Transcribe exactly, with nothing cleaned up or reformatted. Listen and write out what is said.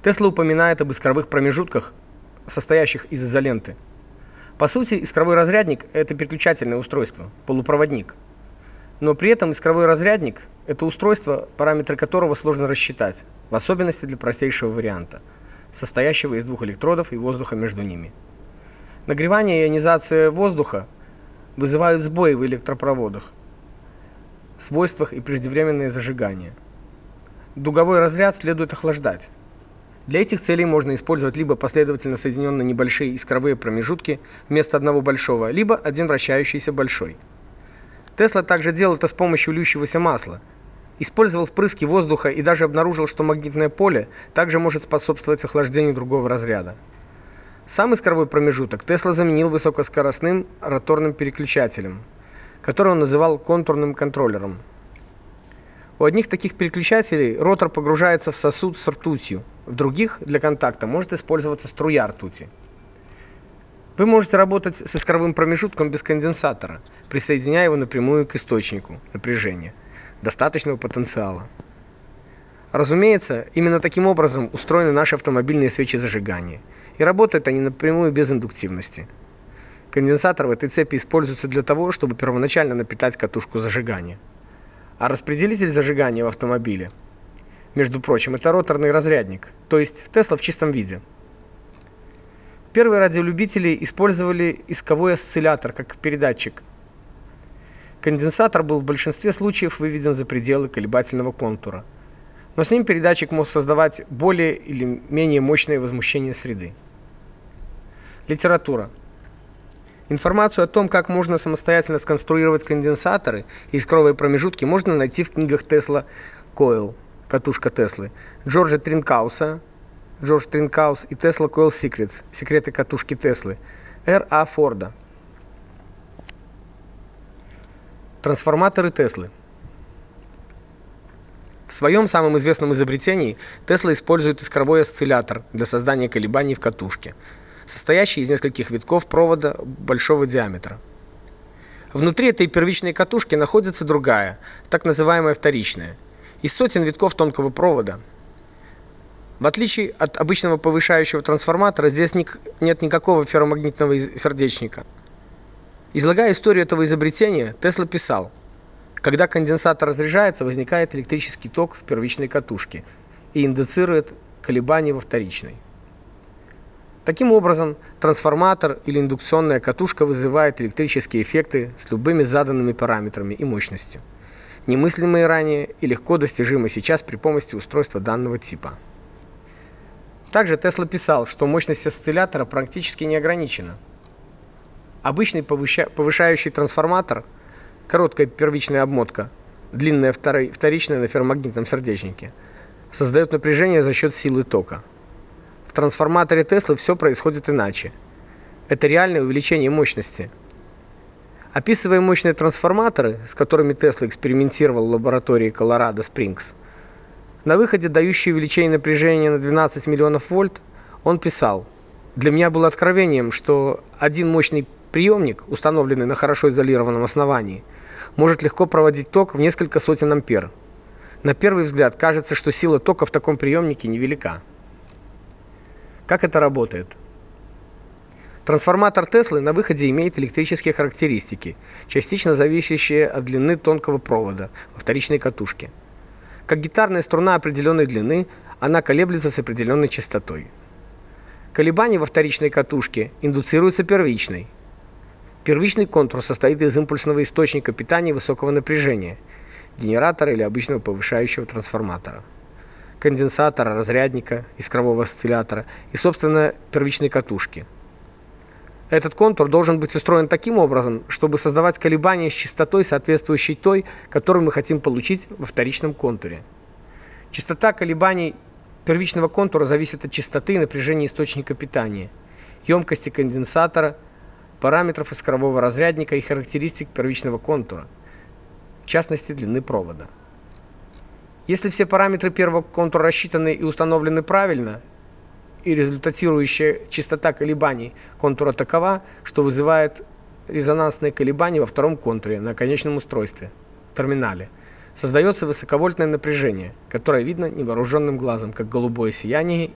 Тесла упоминает об искровых промежутках, состоящих из изоленты. По сути, искровой разрядник – это переключательное устройство, полупроводник. Но при этом искровой разрядник – это устройство, параметры которого сложно рассчитать, в особенности для простейшего варианта, состоящего из двух электродов и воздуха между ними. Нагревание и ионизация воздуха вызывают сбои в электропроводах, свойствах и преждевременное зажигание. Дуговой разряд следует охлаждать. Для этих целей можно использовать либо последовательно соединенные небольшие искровые промежутки вместо одного большого, либо один вращающийся большой. Тесла также делал это с помощью льющегося масла. Использовал впрыски воздуха и даже обнаружил, что магнитное поле также может способствовать охлаждению другого разряда. Сам искровой промежуток Тесла заменил высокоскоростным роторным переключателем, который он называл контурным контроллером. У одних таких переключателей ротор погружается в сосуд с ртутью, в других для контакта может использоваться струя ртути. Вы можете работать с искровым промежутком без конденсатора, присоединяя его напрямую к источнику напряжения достаточного потенциала. Разумеется, именно таким образом устроены наши автомобильные свечи зажигания, и работают они напрямую без индуктивности. Конденсатор в этой цепи используется для того, чтобы первоначально напитать катушку зажигания. А распределитель зажигания в автомобиле, между прочим, это роторный разрядник, то есть Тесла в чистом виде. Первые радиолюбители использовали исковой осциллятор как передатчик. Конденсатор был в большинстве случаев выведен за пределы колебательного контура, но с ним передатчик мог создавать более или менее мощное возмущение среды. Литература. Информацию о том, как можно самостоятельно сконструировать конденсаторы и искровые промежутки, можно найти в книгах Tesla Coil, катушка Теслы, Джорджа Тринкауса, Джордж Тринкаус и Tesla Coil Secrets, секреты катушки Теслы, Р А Форда. Трансформаторы Теслы. В своем самом известном изобретении Тесла использует искровой осциллятор для создания колебаний в катушке, состоящий из нескольких витков провода большого диаметра. Внутри этой первичной катушки находится другая, так называемая вторичная, из сотен витков тонкого провода. В отличие от обычного повышающего трансформатора, здесь нет никакого ферромагнитного сердечника. Излагая историю этого изобретения, Тесла писал: когда конденсатор разряжается, возникает электрический ток в первичной катушке и индуцирует колебания во вторичной. Таким образом, трансформатор или индукционная катушка вызывает электрические эффекты с любыми заданными параметрами и мощностью, немыслимые ранее и легко достижимы сейчас при помощи устройства данного типа. Также Тесла писал, что мощность осциллятора практически не ограничена. Обычный повышающий трансформатор, короткая первичная обмотка, длинная вторичная на ферромагнитном сердечнике, создает напряжение за счет силы тока. В трансформаторе Теслы все происходит иначе. Это реальное увеличение мощности. Описывая мощные трансформаторы, с которыми Тесла экспериментировал в лаборатории Колорадо Спрингс, на выходе дающие увеличение напряжения на двенадцать миллионов вольт, он писал: «Для меня было откровением, что один мощный приемник, установленный на хорошо изолированном основании, может легко проводить ток в несколько сотен ампер. На первый взгляд кажется, что сила тока в таком приемнике невелика». Как это работает? Трансформатор Теслы на выходе имеет электрические характеристики, частично зависящие от длины тонкого провода во вторичной катушке. Как гитарная струна определенной длины, она колеблется с определенной частотой. Колебания во вторичной катушке индуцируются первичной. Первичный контур состоит из импульсного источника питания высокого напряжения, генератора или обычного повышающего трансформатора, конденсатора, разрядника, искрового осциллятора и, собственно, первичной катушки. Этот контур должен быть устроен таким образом, чтобы создавать колебания с частотой, соответствующей той, которую мы хотим получить во вторичном контуре. Частота колебаний первичного контура зависит от частоты и напряжения источника питания, емкости конденсатора, параметров искрового разрядника и характеристик первичного контура, в частности, длины провода. Если все параметры первого контура рассчитаны и установлены правильно, и результатирующая частота колебаний контура такова, что вызывает резонансные колебания во втором контуре на конечном устройстве, терминале, создается высоковольтное напряжение, которое видно невооруженным глазом, как голубое сияние